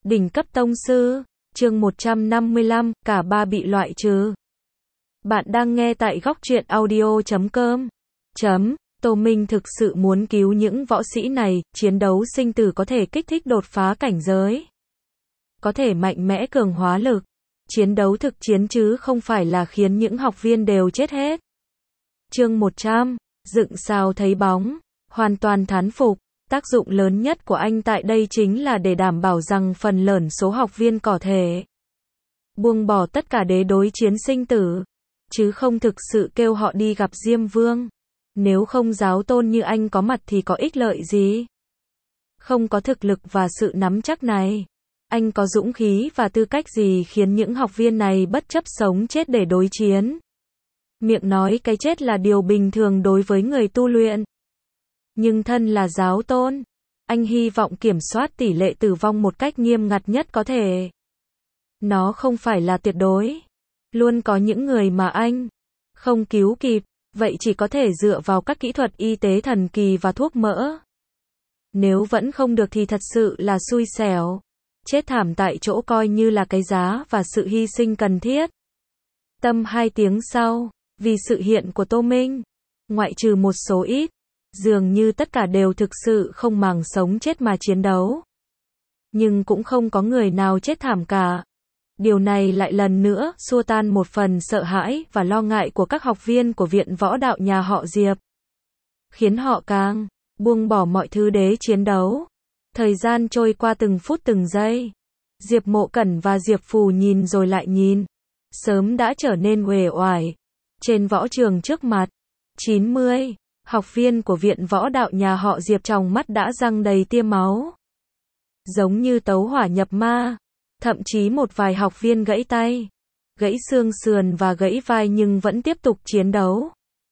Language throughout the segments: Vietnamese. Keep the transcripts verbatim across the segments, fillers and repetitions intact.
Đỉnh cấp tông sư, chương một trăm năm mươi lăm, cả ba bị loại trừ. Bạn đang nghe tại góc truyện audio chấm com. Chấm, Tô Minh thực sự muốn cứu những võ sĩ này, chiến đấu sinh tử có thể kích thích đột phá cảnh giới. Có thể mạnh mẽ cường hóa lực. Chiến đấu thực chiến chứ không phải là khiến những học viên đều chết hết. Chương một trăm, dựng sao thấy bóng, hoàn toàn thán phục. Tác dụng lớn nhất của anh tại đây chính là để đảm bảo rằng phần lớn số học viên có thể buông bỏ tất cả để đối chiến sinh tử, chứ không thực sự kêu họ đi gặp Diêm Vương. Nếu không giáo tôn như anh có mặt thì có ích lợi gì? Không có thực lực và sự nắm chắc này, anh có dũng khí và tư cách gì khiến những học viên này bất chấp sống chết để đối chiến? Miệng nói cái chết là điều bình thường đối với người tu luyện. Nhưng thân là giáo tôn, anh hy vọng kiểm soát tỷ lệ tử vong một cách nghiêm ngặt nhất có thể. Nó không phải là tuyệt đối. Luôn có những người mà anh không cứu kịp, vậy chỉ có thể dựa vào các kỹ thuật y tế thần kỳ và thuốc mỡ. Nếu vẫn không được thì thật sự là xui xẻo. Chết thảm tại chỗ coi như là cái giá và sự hy sinh cần thiết. Tâm hai tiếng sau, vì sự hiện của Tô Minh, ngoại trừ một số ít, dường như tất cả đều thực sự không màng sống chết mà chiến đấu. Nhưng cũng không có người nào chết thảm cả. Điều này lại lần nữa xua tan một phần sợ hãi và lo ngại của các học viên của viện võ đạo nhà họ Diệp. Khiến họ càng buông bỏ mọi thứ để chiến đấu. Thời gian trôi qua từng phút từng giây. Diệp Mộ Cẩn và Diệp Phù nhìn rồi lại nhìn. Sớm đã trở nên uể oải. Trên võ trường trước mặt, chín mươi học viên của viện võ đạo nhà họ Diệp trong mắt đã răng đầy tia máu. Giống như tấu hỏa nhập ma. Thậm chí một vài học viên gãy tay, gãy xương sườn và gãy vai nhưng vẫn tiếp tục chiến đấu.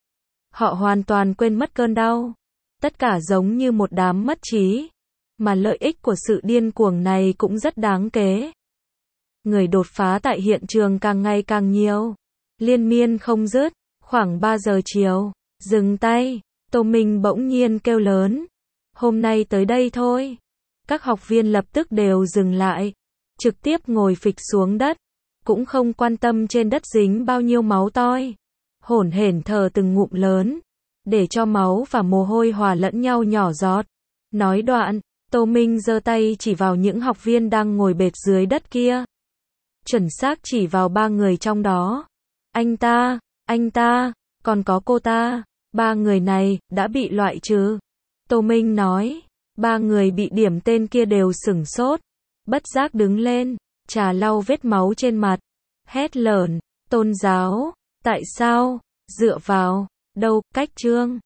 Họ hoàn toàn quên mất cơn đau. Tất cả giống như một đám mất trí. Mà lợi ích của sự điên cuồng này cũng rất đáng kể. Người đột phá tại hiện trường càng ngày càng nhiều. Liên miên không dứt. Khoảng ba giờ chiều. Dừng tay. Tô Minh bỗng nhiên kêu lớn. Hôm nay tới đây thôi. Các học viên lập tức đều dừng lại. Trực tiếp ngồi phịch xuống đất. Cũng không quan tâm trên đất dính bao nhiêu máu toi. Hổn hển thở từng ngụm lớn. Để cho máu và mồ hôi hòa lẫn nhau nhỏ giọt. Nói đoạn, Tô Minh giơ tay chỉ vào những học viên đang ngồi bệt dưới đất kia. Chuẩn xác chỉ vào ba người trong đó. Anh ta, anh ta, còn có cô ta. Ba người này đã bị loại trừ. Tô Minh nói. Ba người bị điểm tên kia đều sửng sốt. Bất giác đứng lên, trà lau vết máu trên mặt. Hét lớn, tôn giáo, tại sao, dựa vào, đâu, cách chương.